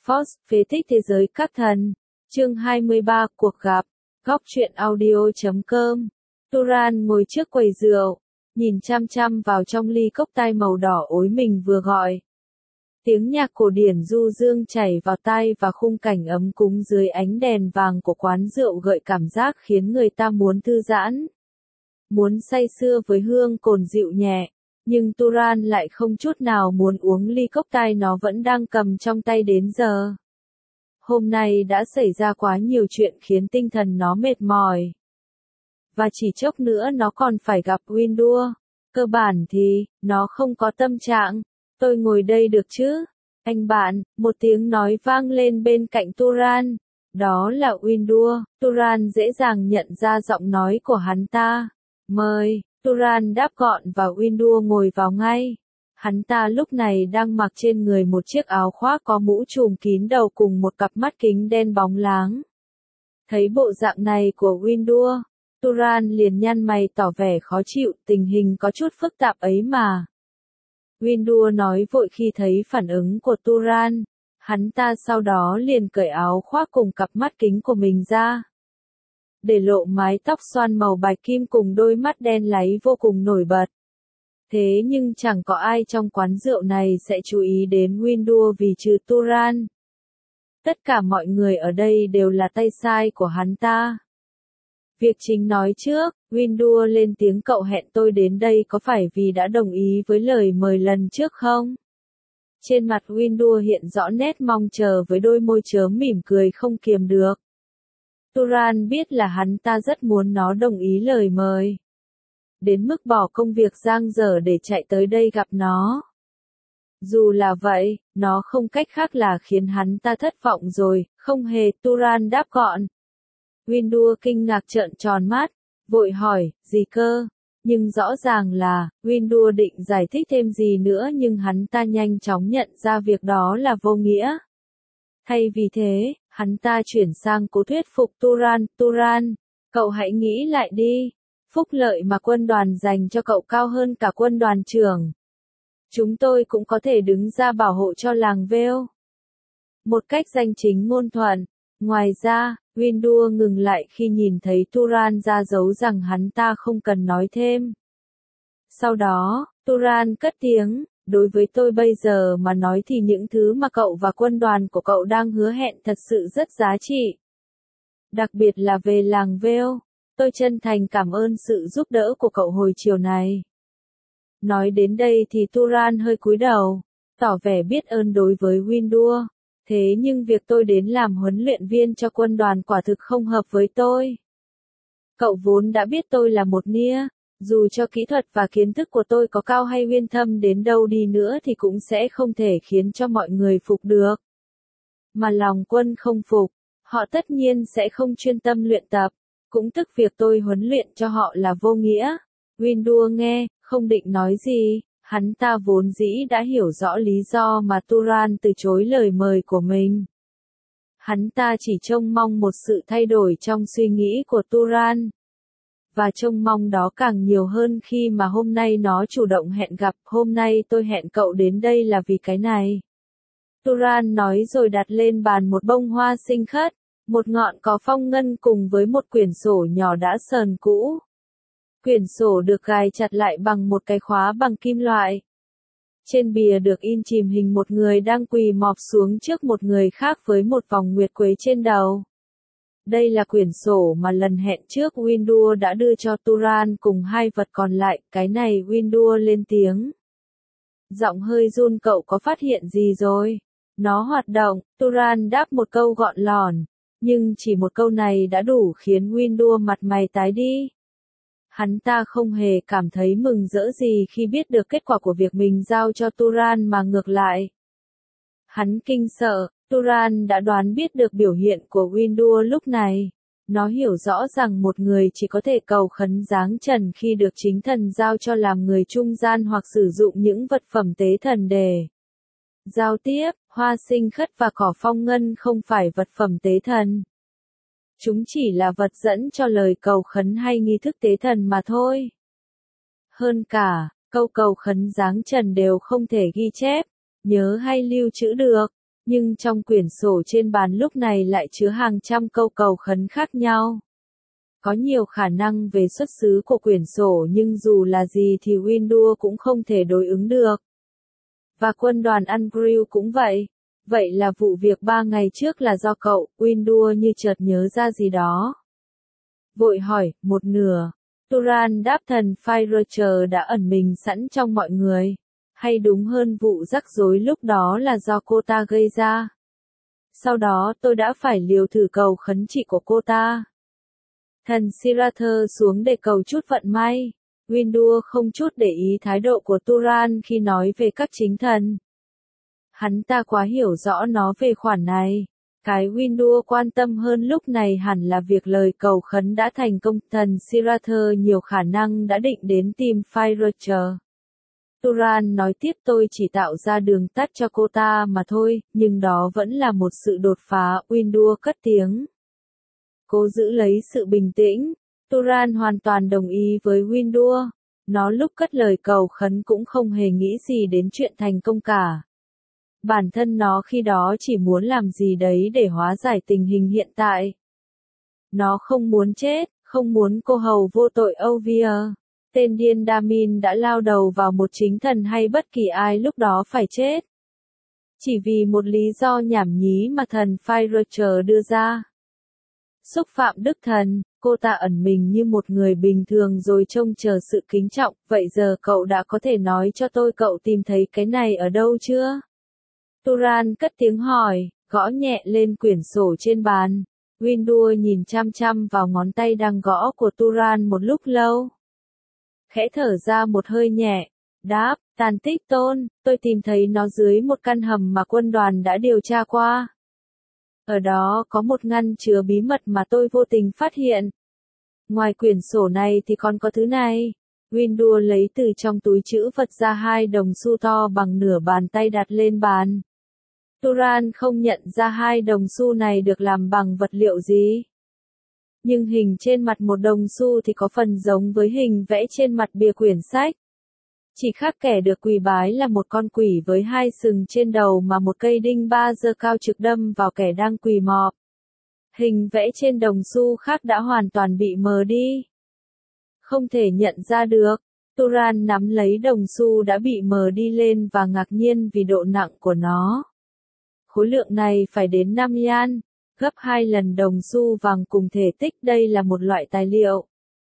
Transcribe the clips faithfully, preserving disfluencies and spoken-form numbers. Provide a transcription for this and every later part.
Force, phế tích thế giới các thần. Chương hai mươi ba, cuộc gặp. Góc truyện audio chấm com. Turan ngồi trước quầy rượu, nhìn chăm chăm vào trong ly cốc tai màu đỏ ối mình vừa gọi. Tiếng nhạc cổ điển du dương chảy vào tai và khung cảnh ấm cúng dưới ánh đèn vàng của quán rượu gợi cảm giác khiến người ta muốn thư giãn, muốn say sưa với hương cồn dịu nhẹ. Nhưng Turan lại không chút nào muốn uống ly cốc tai nó vẫn đang cầm trong tay đến giờ. Hôm nay đã xảy ra quá nhiều chuyện khiến tinh thần nó mệt mỏi. Và chỉ chốc nữa nó còn phải gặp Windur. Cơ bản thì, nó không có tâm trạng. Tôi ngồi đây được chứ? Anh bạn, một tiếng nói vang lên bên cạnh Turan. Đó là Windur. Turan dễ dàng nhận ra giọng nói của hắn ta. Mời. Turan đáp gọn và Windur ngồi vào ngay. Hắn ta lúc này đang mặc trên người một chiếc áo khoác có mũ trùm kín đầu cùng một cặp mắt kính đen bóng láng. Thấy bộ dạng này của Windur, Turan liền nhăn mày tỏ vẻ khó chịu, tình hình có chút phức tạp ấy mà. Windur nói vội khi thấy phản ứng của Turan. Hắn ta sau đó liền cởi áo khoác cùng cặp mắt kính của mình ra, để lộ mái tóc xoăn màu bạch kim cùng đôi mắt đen láy vô cùng nổi bật. Thế nhưng chẳng có ai trong quán rượu này sẽ chú ý đến Windur vì trừ Turan. Tất cả mọi người ở đây đều là tay sai của hắn ta. Việc chính nói trước, Windur lên tiếng, cậu hẹn tôi đến đây có phải vì đã đồng ý với lời mời lần trước không? Trên mặt Windur hiện rõ nét mong chờ với đôi môi chớm mỉm cười không kiềm được. Turan biết là hắn ta rất muốn nó đồng ý lời mời, đến mức bỏ công việc dang dở để chạy tới đây gặp nó. Dù là vậy, nó không cách khác là khiến hắn ta thất vọng rồi. Không hề, Turan đáp gọn. Windur kinh ngạc trợn tròn mắt, vội hỏi, gì cơ? Nhưng rõ ràng là, Windur định giải thích thêm gì nữa nhưng hắn ta nhanh chóng nhận ra việc đó là vô nghĩa. Thay vì thế, hắn ta chuyển sang cố thuyết phục Turan. Turan, cậu hãy nghĩ lại đi. Phúc lợi mà quân đoàn dành cho cậu cao hơn cả quân đoàn trưởng. Chúng tôi cũng có thể đứng ra bảo hộ cho làng Vale một cách danh chính ngôn thuận. Ngoài ra, Windur ngừng lại khi nhìn thấy Turan ra dấu rằng hắn ta không cần nói thêm. Sau đó, Turan cất tiếng, đối với tôi bây giờ mà nói thì những thứ mà cậu và quân đoàn của cậu đang hứa hẹn thật sự rất giá trị. Đặc biệt là về làng Vale. Tôi chân thành cảm ơn sự giúp đỡ của cậu hồi chiều này. Nói đến đây thì Turan hơi cúi đầu, tỏ vẻ biết ơn đối với Windur. Thế nhưng việc tôi đến làm huấn luyện viên cho quân đoàn quả thực không hợp với tôi. Cậu vốn đã biết tôi là một nia, dù cho kỹ thuật và kiến thức của tôi có cao hay uyên thâm đến đâu đi nữa thì cũng sẽ không thể khiến cho mọi người phục được. Mà lòng quân không phục, họ tất nhiên sẽ không chuyên tâm luyện tập, cũng tức việc tôi huấn luyện cho họ là vô nghĩa. Windur nghe, không định nói gì. Hắn ta vốn dĩ đã hiểu rõ lý do mà Turan từ chối lời mời của mình. Hắn ta chỉ trông mong một sự thay đổi trong suy nghĩ của Turan. Và trông mong đó càng nhiều hơn khi mà hôm nay nó chủ động hẹn gặp. Hôm nay tôi hẹn cậu đến đây là vì cái này. Turan nói rồi đặt lên bàn một bông hoa xinh khất, một ngọn cỏ phong ngân cùng với một quyển sổ nhỏ đã sờn cũ. Quyển sổ được gài chặt lại bằng một cái khóa bằng kim loại. Trên bìa được in chìm hình một người đang quỳ mọp xuống trước một người khác với một vòng nguyệt quế trên đầu. Đây là quyển sổ mà lần hẹn trước Windur đã đưa cho Turan cùng hai vật còn lại. Cái này Windur lên tiếng. Giọng hơi run, cậu có phát hiện gì rồi? Nó hoạt động. Turan đáp một câu gọn lỏn. Nhưng chỉ một câu này đã đủ khiến Windur mặt mày tái đi. Hắn ta không hề cảm thấy mừng rỡ gì khi biết được kết quả của việc mình giao cho Turan mà ngược lại. Hắn kinh sợ. Turan đã đoán biết được biểu hiện của Windur lúc này. Nó hiểu rõ rằng một người chỉ có thể cầu khấn giáng trần khi được chính thần giao cho làm người trung gian hoặc sử dụng những vật phẩm tế thần để giao tiếp. Hoa sinh khất và cỏ phong ngân không phải vật phẩm tế thần. Chúng chỉ là vật dẫn cho lời cầu khấn hay nghi thức tế thần mà thôi. Hơn cả, câu cầu khấn giáng trần đều không thể ghi chép, nhớ hay lưu trữ được. Nhưng trong quyển sổ trên bàn lúc này lại chứa hàng trăm câu cầu khấn khác nhau. Có nhiều khả năng về xuất xứ của quyển sổ nhưng dù là gì thì Windu cũng không thể đối ứng được. Và quân đoàn Andrew cũng vậy. Vậy là vụ việc ba ngày trước là do cậu, Windu như chợt nhớ ra gì đó. Vội hỏi, một nửa. Turan đáp thần Firecher đã ẩn mình sẵn trong mọi người. Hay đúng hơn vụ rắc rối lúc đó là do cô ta gây ra. Sau đó tôi đã phải liều thử cầu khấn trị của cô ta. Thần Sirather xuống để cầu chút vận may. Windu không chút để ý thái độ của Turan khi nói về các chính thần. Hắn ta quá hiểu rõ nó về khoản này. Cái Windu quan tâm hơn lúc này hẳn là việc lời cầu khấn đã thành công. Thần Sirather nhiều khả năng đã định đến tìm Firecher. Turan nói tiếp, tôi chỉ tạo ra đường tắt cho cô ta mà thôi, nhưng đó vẫn là một sự đột phá. Windu cất tiếng. Cố giữ lấy sự bình tĩnh. Turan hoàn toàn đồng ý với Windu. Nó lúc cất lời cầu khấn cũng không hề nghĩ gì đến chuyện thành công cả. Bản thân nó khi đó chỉ muốn làm gì đấy để hóa giải tình hình hiện tại. Nó không muốn chết, không muốn cô hầu vô tội Ovia. Tên điên Damin đã lao đầu vào một chính thần hay bất kỳ ai lúc đó phải chết. Chỉ vì một lý do nhảm nhí mà thần Firecher đưa ra. Xúc phạm đức thần, cô ta ẩn mình như một người bình thường rồi trông chờ sự kính trọng. Vậy giờ cậu đã có thể nói cho tôi cậu tìm thấy cái này ở đâu chưa? Turan cất tiếng hỏi, gõ nhẹ lên quyển sổ trên bàn. Windu nhìn chăm chăm vào ngón tay đang gõ của Turan một lúc lâu. Khẽ thở ra một hơi nhẹ, đáp, tàn tích tôn, tôi tìm thấy nó dưới một căn hầm mà quân đoàn đã điều tra qua. Ở đó có một ngăn chứa bí mật mà tôi vô tình phát hiện. Ngoài quyển sổ này thì còn có thứ này. Windu lấy từ trong túi trữ vật ra hai đồng xu to bằng nửa bàn tay đặt lên bàn. Turan không nhận ra hai đồng xu này được làm bằng vật liệu gì. Nhưng hình trên mặt một đồng xu thì có phần giống với hình vẽ trên mặt bìa quyển sách. Chỉ khác kẻ được quỳ bái là một con quỷ với hai sừng trên đầu mà một cây đinh ba giơ cao trực đâm vào kẻ đang quỳ mọp. Hình vẽ trên đồng xu khác đã hoàn toàn bị mờ đi. Không thể nhận ra được. Turan nắm lấy đồng xu đã bị mờ đi lên và ngạc nhiên vì độ nặng của nó. Khối lượng này phải đến năm yan, gấp hai lần đồng xu vàng cùng thể tích. Đây là một loại tài liệu.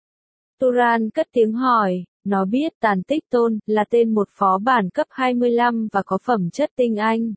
Turan cất tiếng hỏi, nó biết tàn tích tôn là tên một phó bản cấp hai mươi lăm và có phẩm chất tinh anh.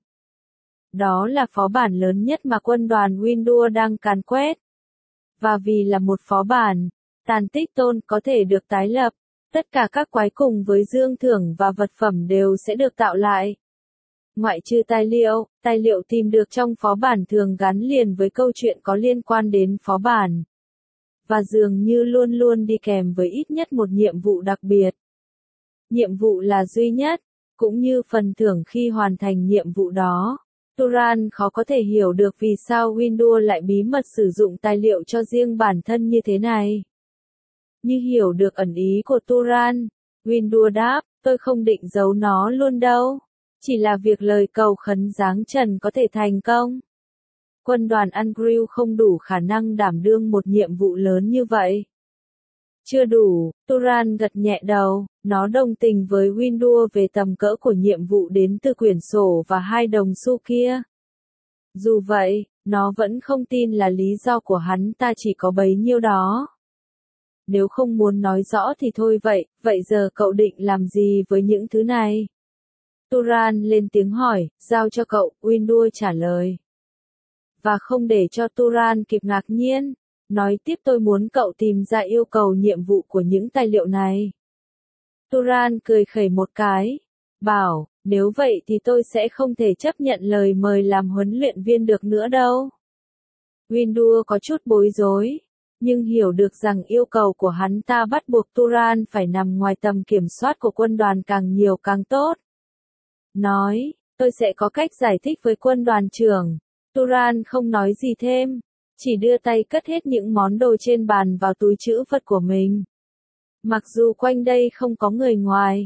Đó là phó bản lớn nhất mà quân đoàn Windu đang càn quét. Và vì là một phó bản, tàn tích tôn có thể được tái lập. Tất cả các quái cùng với dương thưởng và vật phẩm đều sẽ được tạo lại. Ngoại trừ tài liệu, tài liệu tìm được trong phó bản thường gắn liền với câu chuyện có liên quan đến phó bản. Và dường như luôn luôn đi kèm với ít nhất một nhiệm vụ đặc biệt. Nhiệm vụ là duy nhất, cũng như phần thưởng khi hoàn thành nhiệm vụ đó. Turan khó có thể hiểu được vì sao Windu lại bí mật sử dụng tài liệu cho riêng bản thân như thế này. Như hiểu được ẩn ý của Turan, Windu đáp, tôi không định giấu nó luôn đâu. Chỉ là việc lời cầu khấn giáng trần có thể thành công. Quân đoàn Andrew không đủ khả năng đảm đương một nhiệm vụ lớn như vậy. Chưa đủ, Turan gật nhẹ đầu, nó đồng tình với Windu về tầm cỡ của nhiệm vụ đến từ quyển sổ và hai đồng xu kia. Dù vậy, nó vẫn không tin là lý do của hắn ta chỉ có bấy nhiêu đó. Nếu không muốn nói rõ thì thôi vậy, vậy giờ cậu định làm gì với những thứ này? Turan lên tiếng hỏi, giao cho cậu, Windu trả lời. Và không để cho Turan kịp ngạc nhiên, nói tiếp tôi muốn cậu tìm ra yêu cầu nhiệm vụ của những tài liệu này. Turan cười khẩy một cái, bảo, nếu vậy thì tôi sẽ không thể chấp nhận lời mời làm huấn luyện viên được nữa đâu. Windu có chút bối rối, nhưng hiểu được rằng yêu cầu của hắn ta bắt buộc Turan phải nằm ngoài tầm kiểm soát của quân đoàn càng nhiều càng tốt. Nói, tôi sẽ có cách giải thích với quân đoàn trưởng. Turan không nói gì thêm, chỉ đưa tay cất hết những món đồ trên bàn vào túi trữ vật của mình. Mặc dù quanh đây không có người ngoài,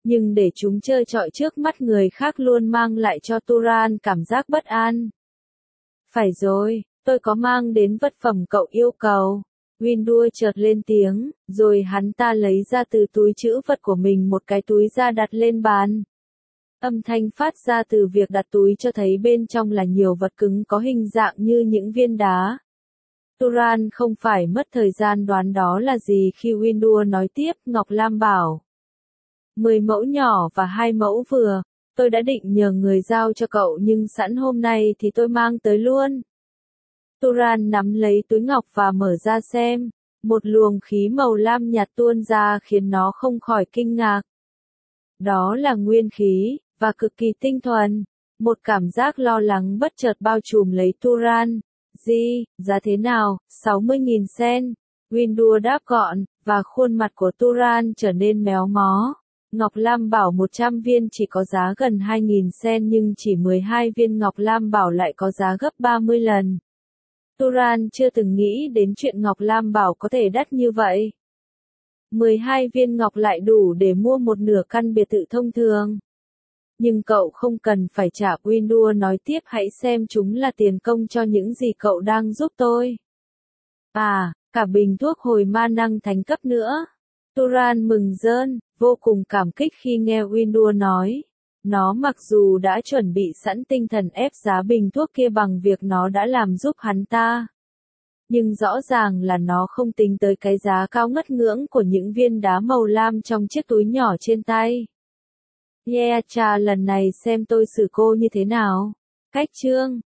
Nhưng để chúng chơi trọi trước mắt người khác luôn mang lại cho Turan cảm giác bất an. Phải rồi, tôi có mang đến vật phẩm cậu yêu cầu. Windu chợt lên tiếng, rồi hắn ta lấy ra từ túi trữ vật của mình một cái túi da đặt lên bàn. Âm thanh phát ra từ việc đặt túi cho thấy bên trong là nhiều vật cứng có hình dạng như những viên đá. Turan không phải mất thời gian đoán đó là gì khi Windu nói tiếp, Ngọc Lam bảo. Mười mẫu nhỏ và hai mẫu vừa, tôi đã định nhờ người giao cho cậu nhưng sẵn hôm nay thì tôi mang tới luôn. Turan nắm lấy túi ngọc và mở ra xem, một luồng khí màu lam nhạt tuôn ra khiến nó không khỏi kinh ngạc. Đó là nguyên khí, và cực kỳ tinh thuần. Một cảm giác lo lắng bất chợt bao trùm lấy Turan. Gì, giá thế nào? sáu mươi nghìn sen. Windu đáp gọn, và khuôn mặt của Turan trở nên méo mó. Ngọc Lam Bảo một trăm viên chỉ có giá gần hai nghìn sen nhưng chỉ mười hai viên Ngọc Lam Bảo lại có giá gấp ba mươi lần. Turan chưa từng nghĩ đến chuyện Ngọc Lam Bảo có thể đắt như vậy. mười hai viên ngọc lại đủ để mua một nửa căn biệt thự thông thường. Nhưng cậu không cần phải trả, Windu nói tiếp, hãy xem chúng là tiền công cho những gì cậu đang giúp tôi. À, cả bình thuốc hồi ma năng thánh cấp nữa. Turan mừng rơn, vô cùng cảm kích khi nghe Windu nói. Nó mặc dù đã chuẩn bị sẵn tinh thần ép giá bình thuốc kia bằng việc nó đã làm giúp hắn ta. Nhưng rõ ràng là nó không tính tới cái giá cao ngất ngưỡng của những viên đá màu lam trong chiếc túi nhỏ trên tay. Yeah, cha lần này xem tôi xử cô như thế nào. Cách chương